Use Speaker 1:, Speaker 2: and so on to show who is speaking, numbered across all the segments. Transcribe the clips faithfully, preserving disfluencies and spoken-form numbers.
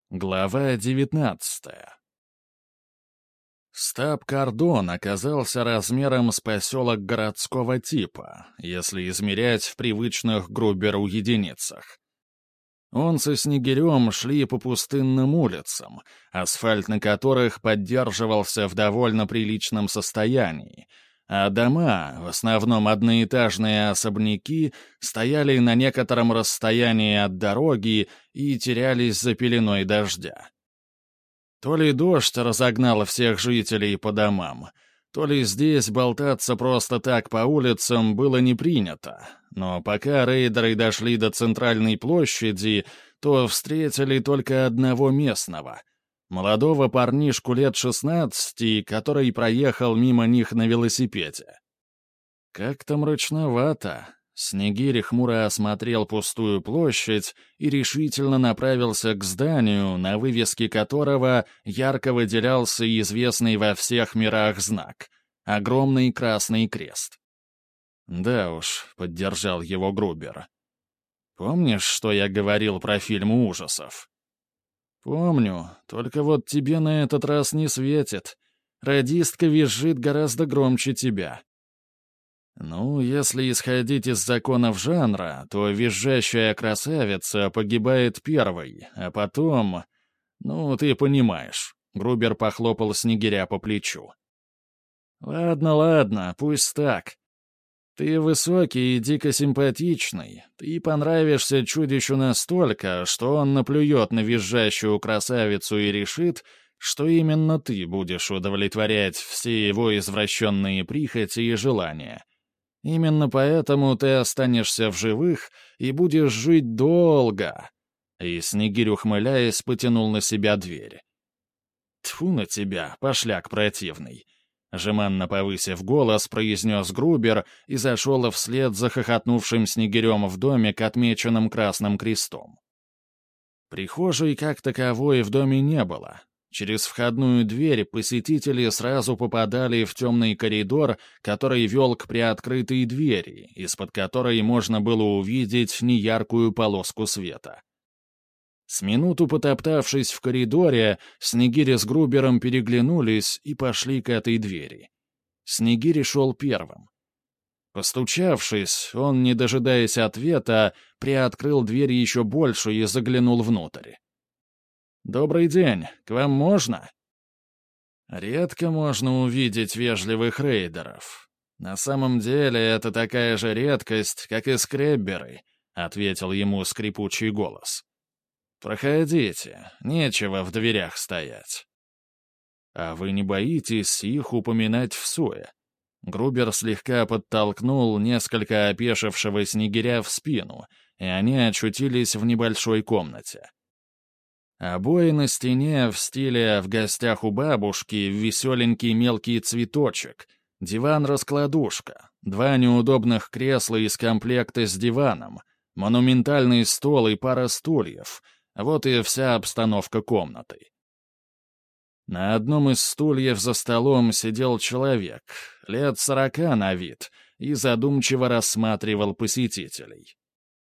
Speaker 1: Глава девятнадцатая. Стаб-кордон оказался размером с поселок городского типа, если измерять в привычных Груберу единицах. Он со Снегирем шли по пустынным улицам, асфальт на которых поддерживался в довольно приличном состоянии, а дома, в основном одноэтажные особняки, стояли на некотором расстоянии от дороги и терялись за пеленой дождя. То ли дождь разогнал всех жителей по домам, то ли здесь болтаться просто так по улицам было не принято, но пока рейдеры дошли до центральной площади, то встретили только одного местного — молодого парнишку лет шестнадцати, который проехал мимо них на велосипеде. Как-то мрачновато. Снегирь хмуро осмотрел пустую площадь и решительно направился к зданию, на вывеске которого ярко выделялся известный во всех мирах знак — огромный красный крест. «Да уж», — поддержал его Грубер. «Помнишь, что я говорил про фильм ужасов?» «Помню, только вот тебе на этот раз не светит. Радистка визжит гораздо громче тебя». «Ну, если исходить из законов жанра, то визжащая красавица погибает первой, а потом... Ну, ты понимаешь». Грубер похлопал Снегиря по плечу. «Ладно, ладно, пусть так. Ты высокий и дико симпатичный. Ты понравишься чудищу настолько, что он наплюет на визжащую красавицу и решит, что именно ты будешь удовлетворять все его извращенные прихоти и желания. Именно поэтому ты останешься в живых и будешь жить долго». И Снегирь, ухмыляясь, потянул на себя дверь. «Тьфу на тебя, пошляк противный!» Жеманно повысив голос, произнес Грубер и зашел вслед за хохотнувшим Снегирем в домик, отмеченным красным крестом. Прихожей как таковой в доме не было. Через входную дверь посетители сразу попадали в темный коридор, который вел к приоткрытой двери, из-под которой можно было увидеть неяркую полоску света. С минуту потоптавшись в коридоре, Снегирь с Грубером переглянулись и пошли к этой двери. Снегирь шел первым. Постучавшись, он, не дожидаясь ответа, приоткрыл дверь еще больше и заглянул внутрь. «Добрый день, к вам можно?» «Редко можно увидеть вежливых рейдеров. На самом деле это такая же редкость, как и скребберы», — ответил ему скрипучий голос. «Проходите, нечего в дверях стоять». «А вы не боитесь их упоминать в суе?» Грубер слегка подтолкнул несколько опешившего Снегиря в спину, и они очутились в небольшой комнате. Обои на стене в стиле «в гостях у бабушки», веселенький мелкий цветочек, диван-раскладушка, два неудобных кресла из комплекта с диваном, монументальный стол и пара стульев — вот и вся обстановка комнаты. На одном из стульев за столом сидел человек, лет сорока на вид, и задумчиво рассматривал посетителей.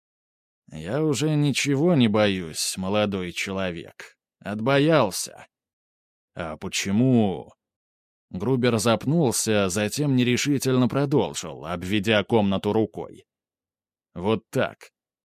Speaker 1: «Я уже ничего не боюсь, молодой человек. Отбоялся». «А почему?» Грубер запнулся, затем нерешительно продолжил, обведя комнату рукой. «Вот так.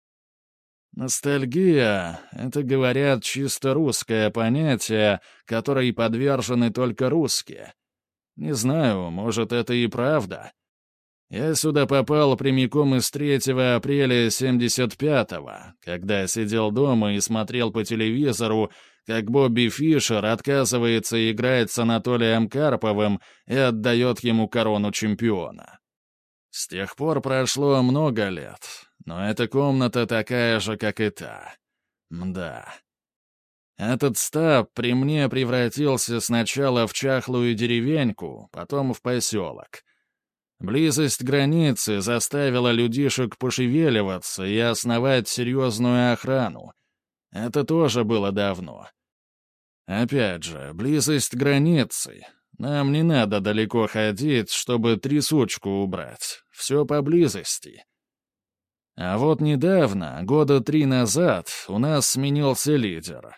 Speaker 1: Ностальгия — это, говорят, чисто русское понятие, которой подвержены только русские. Не знаю, может, это и правда. Я сюда попал прямиком из третьего апреля семьдесят пятого, когда сидел дома и смотрел по телевизору, как Бобби Фишер отказывается играть с Анатолием Карповым и отдает ему корону чемпиона. С тех пор прошло много лет, но эта комната такая же, как и та. Мда. Этот стаб при мне превратился сначала в чахлую деревеньку, потом в поселок. Близость границы заставила людишек пошевеливаться и основать серьезную охрану. Это тоже было давно. Опять же, близость границы. Нам не надо далеко ходить, чтобы трясучку убрать. Все поблизости. А вот недавно, года три назад, у нас сменился лидер.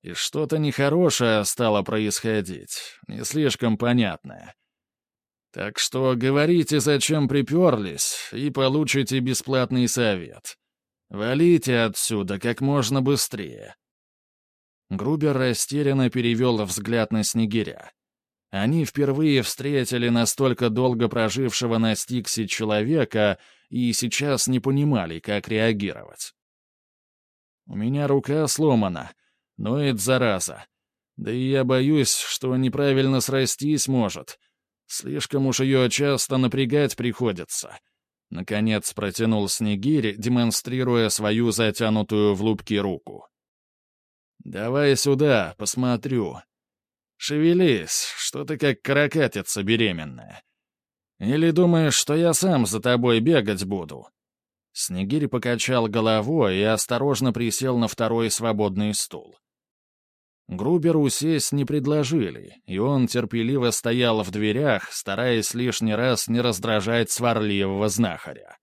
Speaker 1: И что-то нехорошее стало происходить, не слишком понятное. Так что говорите, зачем приперлись, и получите бесплатный совет. Валите отсюда как можно быстрее». Грубер растерянно перевел взгляд на Снегиря. Они впервые встретили настолько долго прожившего на Стиксе человека и сейчас не понимали, как реагировать. «У меня рука сломана, ноет зараза. Да и я боюсь, что неправильно срастись может. Слишком уж ее часто напрягать приходится». Наконец протянул Снегирь, демонстрируя свою затянутую в лупки руку. «Давай сюда, посмотрю. Шевелись, что ты как каракатица беременная. Или думаешь, что я сам за тобой бегать буду?» Снегирь покачал головой и осторожно присел на второй свободный стул. Груберу сесть не предложили, и он терпеливо стоял в дверях, стараясь лишний раз не раздражать сварливого знахаря.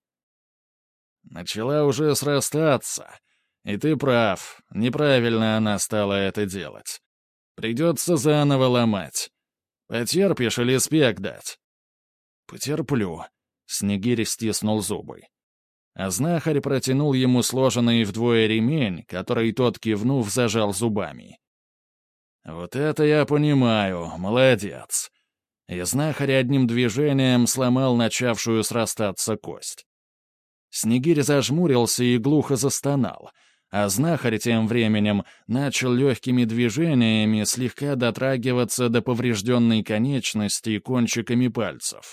Speaker 1: «Начала уже срастаться. И ты прав, неправильно она стала это делать. Придется заново ломать. Потерпишь или спек дать?» «Потерплю», — Снегирь стиснул зубы. А знахарь протянул ему сложенный вдвое ремень, который тот, кивнув, зажал зубами. «Вот это я понимаю, молодец». И знахарь одним движением сломал начавшую срастаться кость. Снегирь зажмурился и глухо застонал, а знахарь тем временем начал легкими движениями слегка дотрагиваться до поврежденной конечности кончиками пальцев.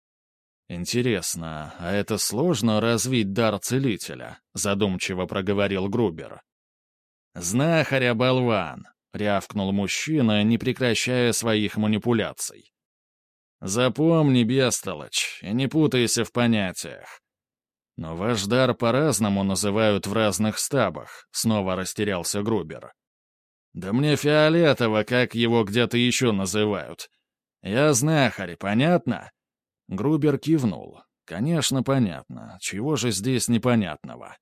Speaker 1: «Интересно, а это сложно развить дар целителя?» — задумчиво проговорил Грубер. «Знахарь, болван!» — рявкнул мужчина, не прекращая своих манипуляций. «Запомни, бестолочь, и не путайся в понятиях. Но ваш дар по-разному называют в разных стабах», — снова растерялся Грубер. «Да мне фиолетово, как его где-то еще называют. Я знахарь, понятно?» Грубер кивнул. «Конечно, понятно. Чего же здесь непонятного?»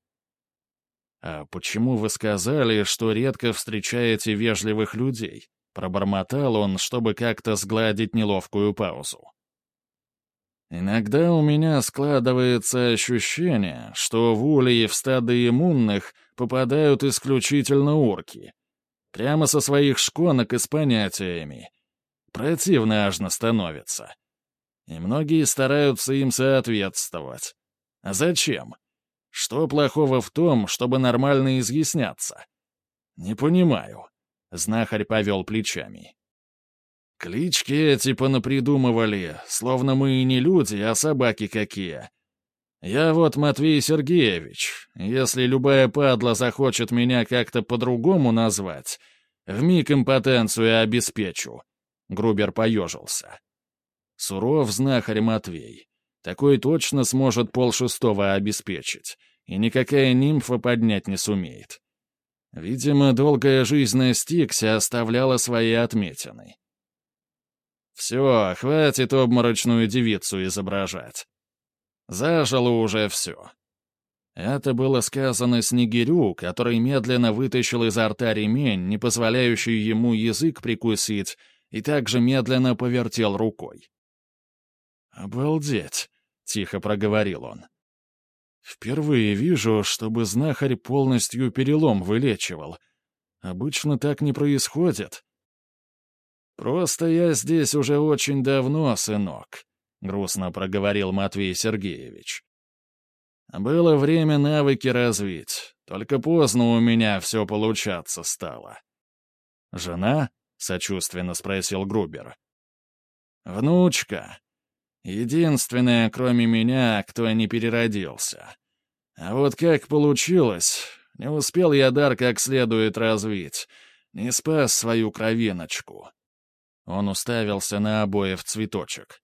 Speaker 1: «А почему вы сказали, что редко встречаете вежливых людей?» Пробормотал он, чтобы как-то сгладить неловкую паузу. «Иногда у меня складывается ощущение, что в улей в стады иммунных попадают исключительно урки. Прямо со своих шконок и с понятиями. Противно ажно становится. И многие стараются им соответствовать. А зачем? Что плохого в том, чтобы нормально изъясняться? Не понимаю». Знахарь повел плечами. «Клички эти понапридумывали, словно мы и не люди, а собаки какие. Я вот Матвей Сергеевич. Если любая падла захочет меня как-то по-другому назвать, вмиг импотенцию обеспечу». Грубер поежился. Суров знахарь Матвей. Такой точно сможет полшестого обеспечить, и никакая нимфа поднять не сумеет. Видимо, долгая жизнь на Стиксе оставляла свои отметины. «Все, хватит обморочную девицу изображать. Зажило уже все». Это было сказано Снегирю, который медленно вытащил изо рта ремень, не позволяющий ему язык прикусить, и также медленно повертел рукой. «Обалдеть!» — тихо проговорил он. «Впервые вижу, чтобы знахарь полностью перелом вылечивал. Обычно так не происходит». «Просто я здесь уже очень давно, сынок», — грустно проговорил Матвей Сергеевич. «Было время навыки развить, только поздно у меня все получаться стало». «Жена?» — сочувственно спросил Грубер. «Внучка. Единственная, кроме меня, кто не переродился. А вот как получилось, не успел я дар как следует развить, не спас свою кровиночку». Он уставился на обоев цветочек.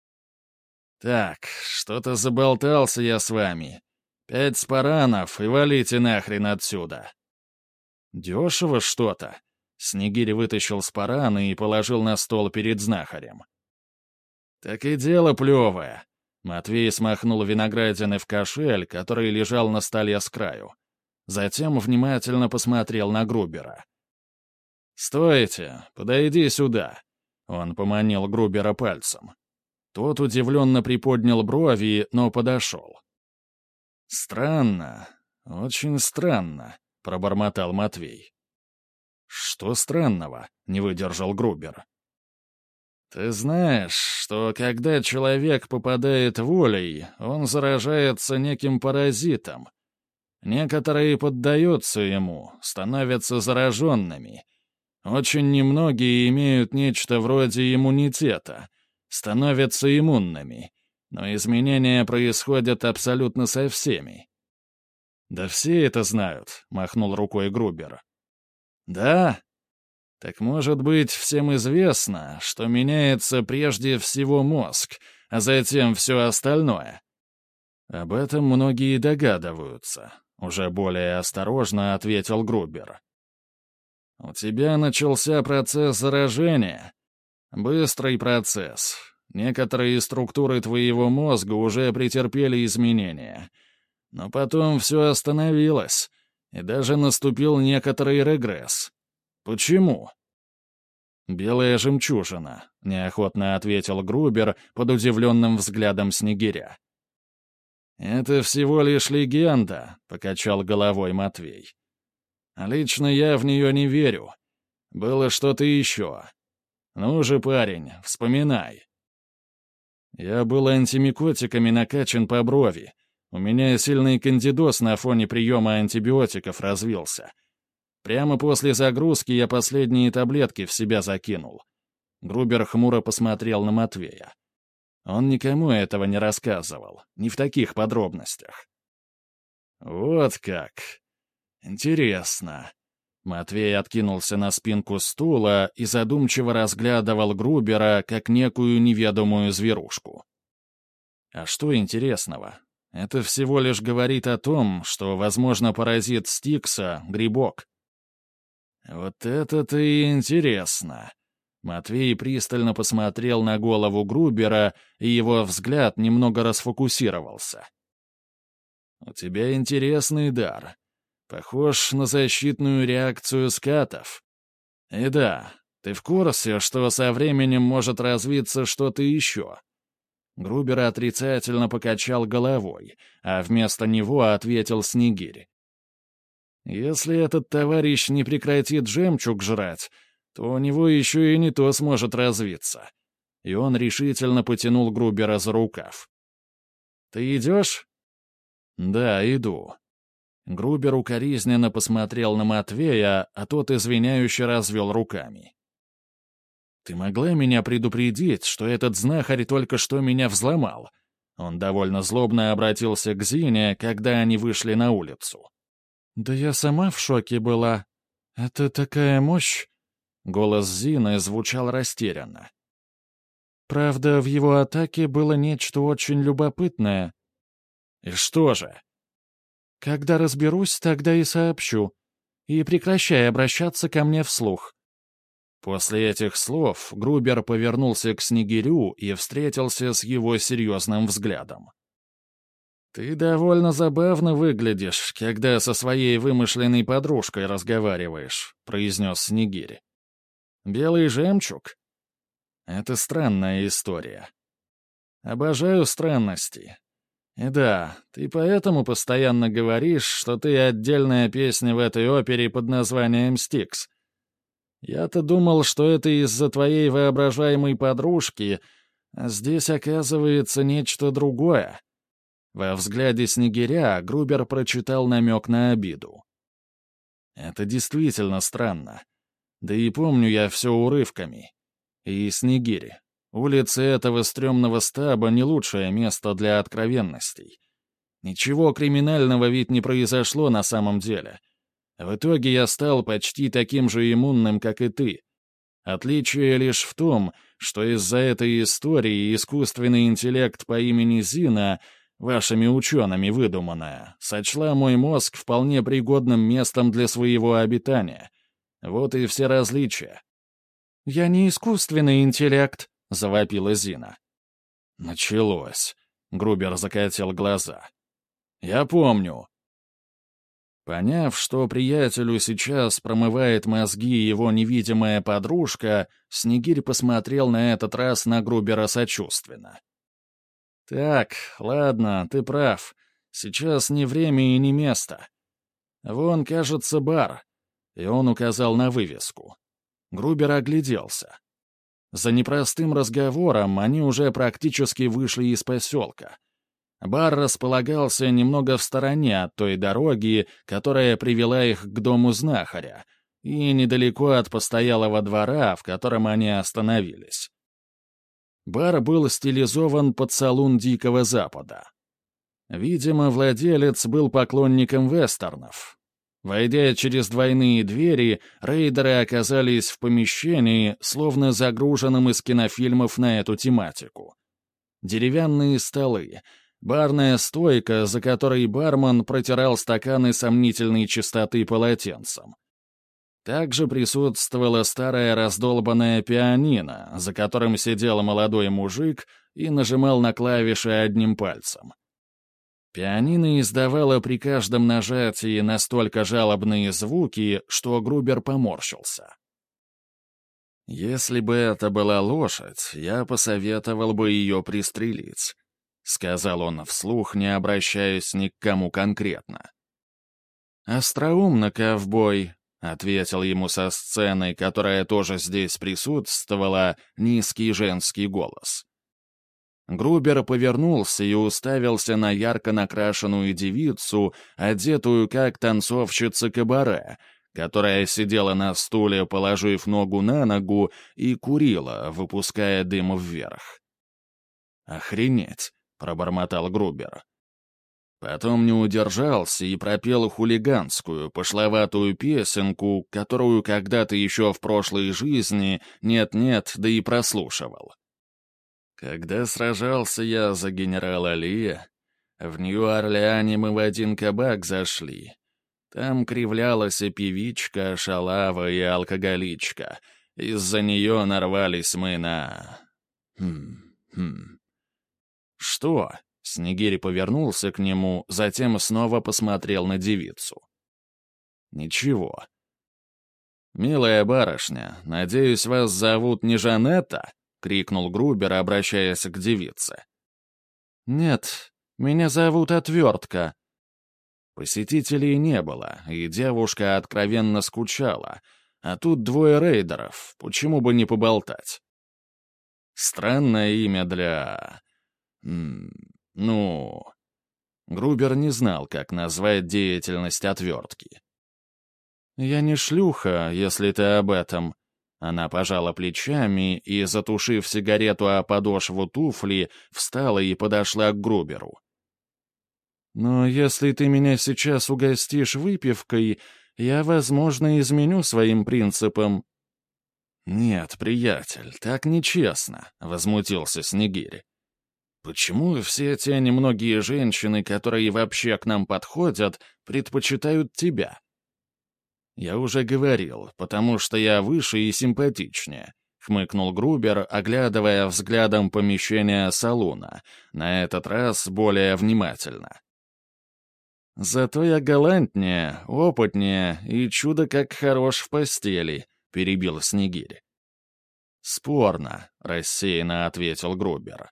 Speaker 1: «Так, что-то заболтался я с вами. Пять спаранов и валите нахрен отсюда». «Дешево что-то». Снегирь вытащил спараны и положил на стол перед знахарем. «Так и дело плевое». Матвей смахнул виноградины в кошель, который лежал на столе с краю. Затем внимательно посмотрел на Грубера. «Стойте, подойди сюда», — он поманил Грубера пальцем. Тот удивленно приподнял брови, но подошел. «Странно, очень странно», — пробормотал Матвей. «Что странного?» — не выдержал Грубер. «Ты знаешь, что когда человек попадает волей, он заражается неким паразитом. Некоторые поддаются ему, становятся зараженными. Очень немногие имеют нечто вроде иммунитета, становятся иммунными, но изменения происходят абсолютно со всеми». «Да все это знают», — махнул рукой Грубер. «Да? Так может быть, всем известно, что меняется прежде всего мозг, а затем все остальное?» «Об этом многие догадываются», — уже более осторожно ответил Грубер. «У тебя начался процесс заражения. Быстрый процесс. Некоторые структуры твоего мозга уже претерпели изменения. Но потом все остановилось, и даже наступил некоторый регресс. Почему?» «Белая жемчужина», — неохотно ответил Грубер под удивленным взглядом Снегиря. «Это всего лишь легенда», — покачал головой Матвей. «Лично я в нее не верю. Было что-то еще. Ну же, парень, вспоминай». «Я был антимикотиками накачан по брови. У меня сильный кандидоз на фоне приема антибиотиков развился. Прямо после загрузки я последние таблетки в себя закинул». Грубер хмуро посмотрел на Матвея. Он никому этого не рассказывал, не в таких подробностях. «Вот как. Интересно». Матвей откинулся на спинку стула и задумчиво разглядывал Грубера как некую неведомую зверушку. «А что интересного? Это всего лишь говорит о том, что, возможно, паразит Стикса — грибок». «Вот это-то и интересно». Матвей пристально посмотрел на голову Грубера, и его взгляд немного расфокусировался. «У тебя интересный дар. Похож на защитную реакцию скатов. И да, ты в курсе, что со временем может развиться что-то еще?» Грубер отрицательно покачал головой, а вместо него ответил Снегирь. «Если этот товарищ не прекратит жемчуг жрать, то у него еще и не то сможет развиться». И он решительно потянул Грубера за рукав. «Ты идешь?» «Да, иду». Грубер укоризненно посмотрел на Матвея, а тот извиняюще развел руками. «Ты могла меня предупредить, что этот знахарь только что меня взломал?» Он довольно злобно обратился к Зине, когда они вышли на улицу. «Да я сама в шоке была. Это такая мощь!» Голос Зины звучал растерянно. «Правда, в его атаке было нечто очень любопытное». «И что же?» «Когда разберусь, тогда и сообщу. И прекращай обращаться ко мне вслух». После этих слов Грубер повернулся к Снегирю и встретился с его серьезным взглядом. «Ты довольно забавно выглядишь, когда со своей вымышленной подружкой разговариваешь», — произнес Снегирь. «Белый жемчуг? Это странная история. Обожаю странности. И да, ты поэтому постоянно говоришь, что ты отдельная песня в этой опере под названием «Стикс». Я-то думал, что это из-за твоей воображаемой подружки, а здесь оказывается нечто другое». Во взгляде Снегиря Грубер прочитал намек на обиду. «Это действительно странно. Да и помню я все урывками. И, Снегирь, улицы этого стрёмного стаба — не лучшее место для откровенностей. Ничего криминального ведь не произошло на самом деле. В итоге я стал почти таким же иммунным, как и ты. Отличие лишь в том, что из-за этой истории искусственный интеллект по имени Зина, вашими учеными выдуманная, сочла мой мозг вполне пригодным местом для своего обитания. Вот и все различия». «Я не искусственный интеллект», — завопила Зина. «Началось», — Грубер закатил глаза. «Я помню». Поняв, что приятелю сейчас промывает мозги его невидимая подружка, Снегирь посмотрел на этот раз на Грубера сочувственно. «Так, ладно, ты прав. Сейчас не время и не место. Вон, кажется, бар». И он указал на вывеску. Грубер огляделся. За непростым разговором они уже практически вышли из поселка. Бар располагался немного в стороне от той дороги, которая привела их к дому знахаря, и недалеко от постоялого двора, в котором они остановились. Бар был стилизован под салун Дикого Запада. Видимо, владелец был поклонником вестернов. Войдя через двойные двери, рейдеры оказались в помещении, словно загруженном из кинофильмов на эту тематику. Деревянные столы, барная стойка, за которой бармен протирал стаканы сомнительной чистоты полотенцем. Также присутствовала старая раздолбанная пианино, за которым сидел молодой мужик и нажимал на клавиши одним пальцем. Пианино издавало при каждом нажатии настолько жалобные звуки, что Грубер поморщился. «Если бы это была лошадь, я посоветовал бы ее пристрелить», — сказал он вслух, не обращаясь ни к кому конкретно. «Остроумно, ковбой», — ответил ему со сцены, которая тоже здесь присутствовала, низкий женский голос. Грубер повернулся и уставился на ярко накрашенную девицу, одетую как танцовщица кабаре, которая сидела на стуле, положив ногу на ногу, и курила, выпуская дым вверх. «Охренеть!» — пробормотал Грубер. Потом не удержался и пропел хулиганскую, пошловатую песенку, которую когда-то еще в прошлой жизни нет-нет, да и прослушивал. «Когда сражался я за генерала Ли, в Нью-Орлеане мы в один кабак зашли. Там кривлялась и певичка, шалава и алкоголичка. Из-за нее нарвались мы на... Хм, хм. Что?» Снегирь повернулся к нему, затем снова посмотрел на девицу. «Ничего». «Милая барышня, надеюсь, вас зовут не Жанетта?» — крикнул Грубер, обращаясь к девице. «Нет, меня зовут Отвертка». Посетителей не было, и девушка откровенно скучала. А тут двое рейдеров, почему бы не поболтать? Странное имя для... М -м, ну... Грубер не знал, как назвать деятельность Отвертки. «Я не шлюха, если ты об этом». Она пожала плечами и, затушив сигарету о подошву туфли, встала и подошла к Груберу. «Но если ты меня сейчас угостишь выпивкой, я, возможно, изменю своим принципам». «Нет, приятель, так нечестно», — возмутился Снегирь. «Почему все те немногие женщины, которые вообще к нам подходят, предпочитают тебя?» «Я уже говорил, потому что я выше и симпатичнее», — хмыкнул Грубер, оглядывая взглядом помещение салуна, на этот раз более внимательно. «Зато я галантнее, опытнее и чудо как хорош в постели», — перебил Снегирь. «Спорно», — рассеянно ответил Грубер.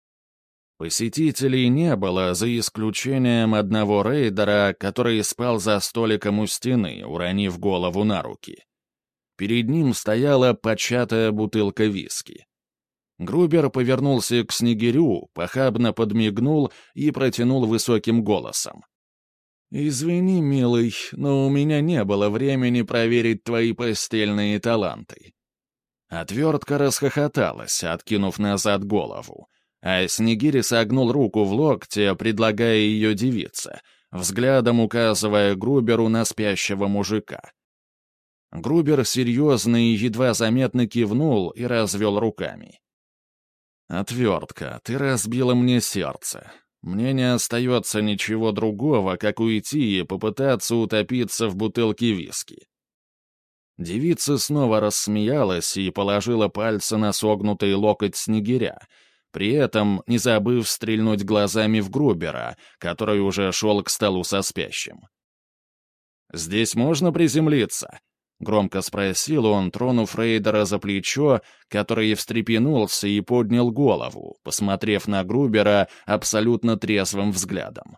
Speaker 1: Посетителей не было, за исключением одного рейдера, который спал за столиком у стены, уронив голову на руки. Перед ним стояла початая бутылка виски. Грубер повернулся к Снегирю, похабно подмигнул и протянул высоким голосом. «Извини, милый, но у меня не было времени проверить твои постельные таланты». Отвертка расхохоталась, откинув назад голову, а Снегирь согнул руку в локте, предлагая ее девице, взглядом указывая Груберу на спящего мужика. Грубер серьезно и едва заметно кивнул и развел руками. «Отвертка, ты разбила мне сердце. Мне не остается ничего другого, как уйти и попытаться утопиться в бутылке виски». Девица снова рассмеялась и положила пальцы на согнутый локоть Снегиря, при этом не забыв стрельнуть глазами в Грубера, который уже шел к столу со спящим. Здесь можно приземлиться?» — громко спросил он, тронув рейдера за плечо, который встрепенулся и поднял голову, посмотрев на Грубера абсолютно трезвым взглядом.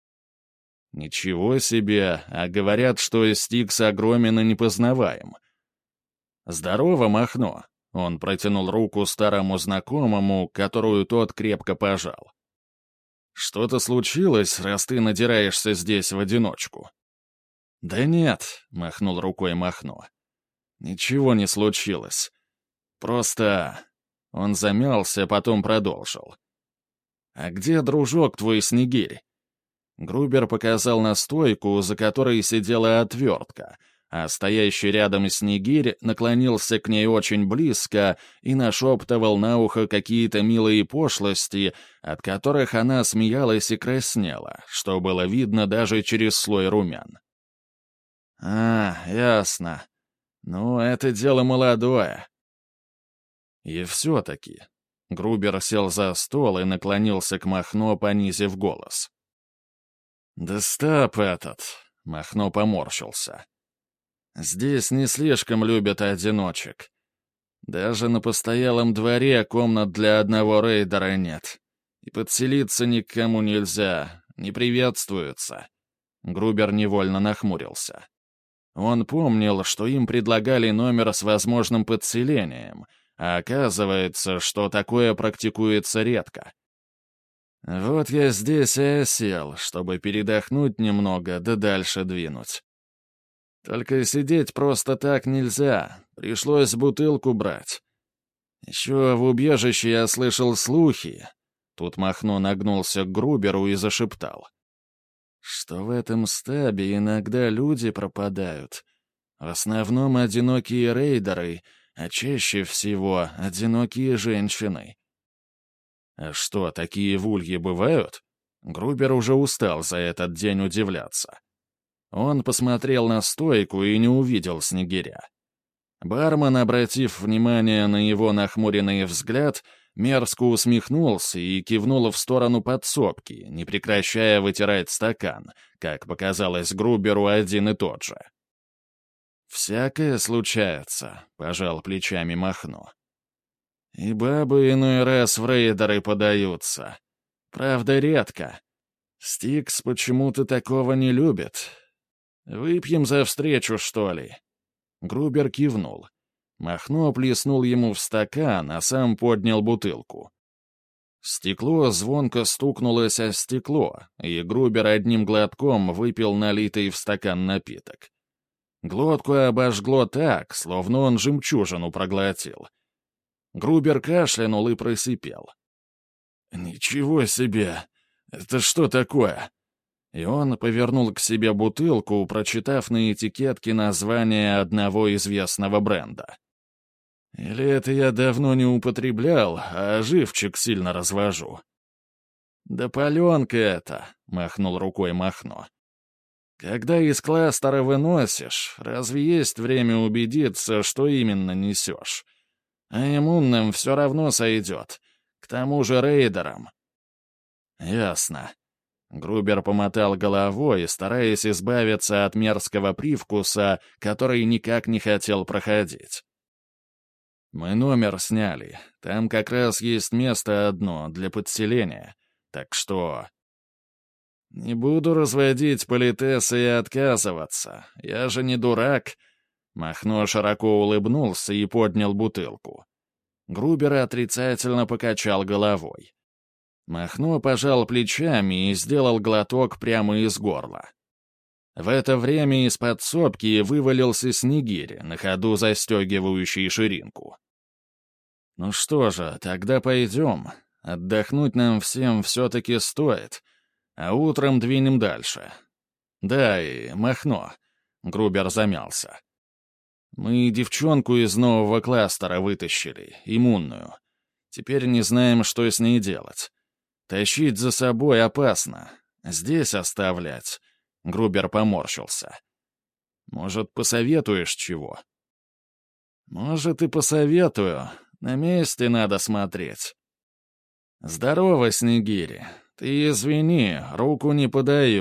Speaker 1: «Ничего себе, а говорят, что Стикс огромен и непознаваем». «Здорово, Махно!» — он протянул руку старому знакомому, которую тот крепко пожал. «Что-то случилось, раз ты надираешься здесь в одиночку?» «Да нет», — махнул рукой Махно. «Ничего не случилось. Просто...» Он замялся, потом продолжил. «А где дружок твой Снегирь?» Грубер показал на стойку, за которой сидела отвертка, а стоящий рядом Снегирь наклонился к ней очень близко и нашептывал на ухо какие-то милые пошлости, от которых она смеялась и краснела, что было видно даже через слой румян. «А, ясно. Ну, это дело молодое». И все-таки. Грубер сел за стол и наклонился к Махно, понизив голос. «Да стоп этот!» — Махно поморщился. «Здесь не слишком любят одиночек. Даже на постоялом дворе комнат для одного рейдера нет. И подселиться никому нельзя, не приветствуются». Грубер невольно нахмурился. Он помнил, что им предлагали номер с возможным подселением, а оказывается, что такое практикуется редко. Вот я здесь и осел, чтобы передохнуть немного, да дальше двинуть. Только сидеть просто так нельзя, пришлось бутылку брать. Еще в убежище я слышал слухи. Тут Махно нагнулся к Груберу и зашептал. Что в этом стабе иногда люди пропадают. В основном одинокие рейдеры, а чаще всего одинокие женщины. А что, такие вульги бывают? Грубер уже устал за этот день удивляться. Он посмотрел на стойку и не увидел Снегиря. Бармен, обратив внимание на его нахмуренный взгляд, мерзко усмехнулся и кивнул в сторону подсобки, не прекращая вытирать стакан, как показалось Груберу один и тот же. «Всякое случается», — пожал плечами Махно. «И бабы иной раз в рейдеры подаются. Правда, редко. Стикс почему-то такого не любит. Выпьем за встречу, что ли?» Грубер кивнул. Махно плеснул ему в стакан, а сам поднял бутылку. Стекло звонко стукнулось о стекло, и Грубер одним глотком выпил налитый в стакан напиток. Глотку обожгло так, словно он жемчужину проглотил. Грубер кашлянул и просипел. «Ничего себе! Это что такое?» И он повернул к себе бутылку, прочитав на этикетке название одного известного бренда. «Или это я давно не употреблял, а живчик сильно развожу?» «Да паленка это!» — махнул рукой Махно. «Когда из кластера выносишь, разве есть время убедиться, что именно несешь? А иммунным все равно сойдет. К тому же рейдерам». «Ясно». Грубер помотал головой, стараясь избавиться от мерзкого привкуса, который никак не хотел проходить. «Мы номер сняли. Там как раз есть место одно для подселения. Так что...» «Не буду разводить политесы и отказываться. Я же не дурак». Махно широко улыбнулся и поднял бутылку. Грубер отрицательно покачал головой. Махно пожал плечами и сделал глоток прямо из горла. В это время из подсобки вывалился Снегирь, на ходу застегивающий ширинку. «Ну что же, тогда пойдем. Отдохнуть нам всем все-таки стоит, а утром двинем дальше. Да, и Махно». Грубер замялся. «Мы девчонку из нового кластера вытащили, иммунную. Теперь не знаем, что с ней делать. Тащить за собой опасно. Здесь оставлять». Грубер поморщился. «Может, посоветуешь чего?» «Может, и посоветую. На месте надо смотреть». «Здорово, Снегирь. Ты извини, руку не подаю.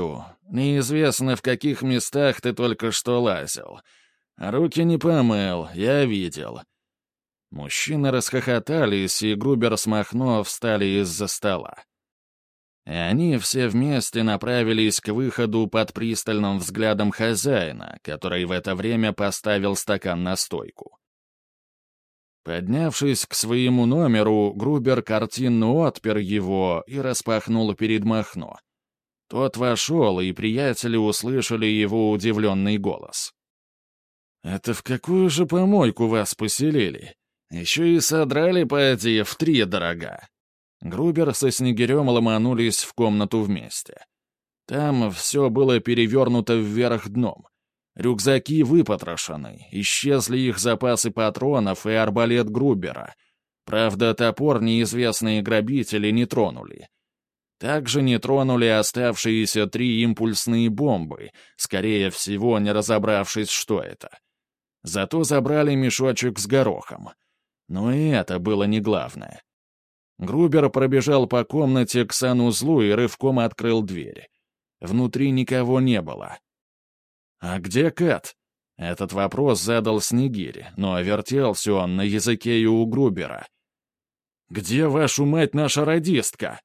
Speaker 1: Неизвестно, в каких местах ты только что лазил. Руки не помыл, я видел». Мужчины расхохотались, и Грубер с Махно встали из-за стола. И они все вместе направились к выходу под пристальным взглядом хозяина, который в это время поставил стакан на стойку. Поднявшись к своему номеру, Грубер картинно отпер его и распахнул перед Махно. Тот вошел, и приятели услышали его удивленный голос. «Это в какую же помойку вас поселили? Еще и содрали, поди, втридорога». Грубер со Снегирем ломанулись в комнату вместе. Там все было перевернуто вверх дном. Рюкзаки выпотрошены, исчезли их запасы патронов и арбалет Грубера. Правда, топор неизвестные грабители не тронули. Также не тронули оставшиеся три импульсные бомбы, скорее всего, не разобравшись, что это. Зато забрали мешочек с горохом. Но и это было не главное. Грубер пробежал по комнате к санузлу и рывком открыл дверь. Внутри никого не было. «А где Кэт?» Этот вопрос задал Снегирь, но вертелся он на языке и у Грубера. «Где, вашу мать, наша радистка?»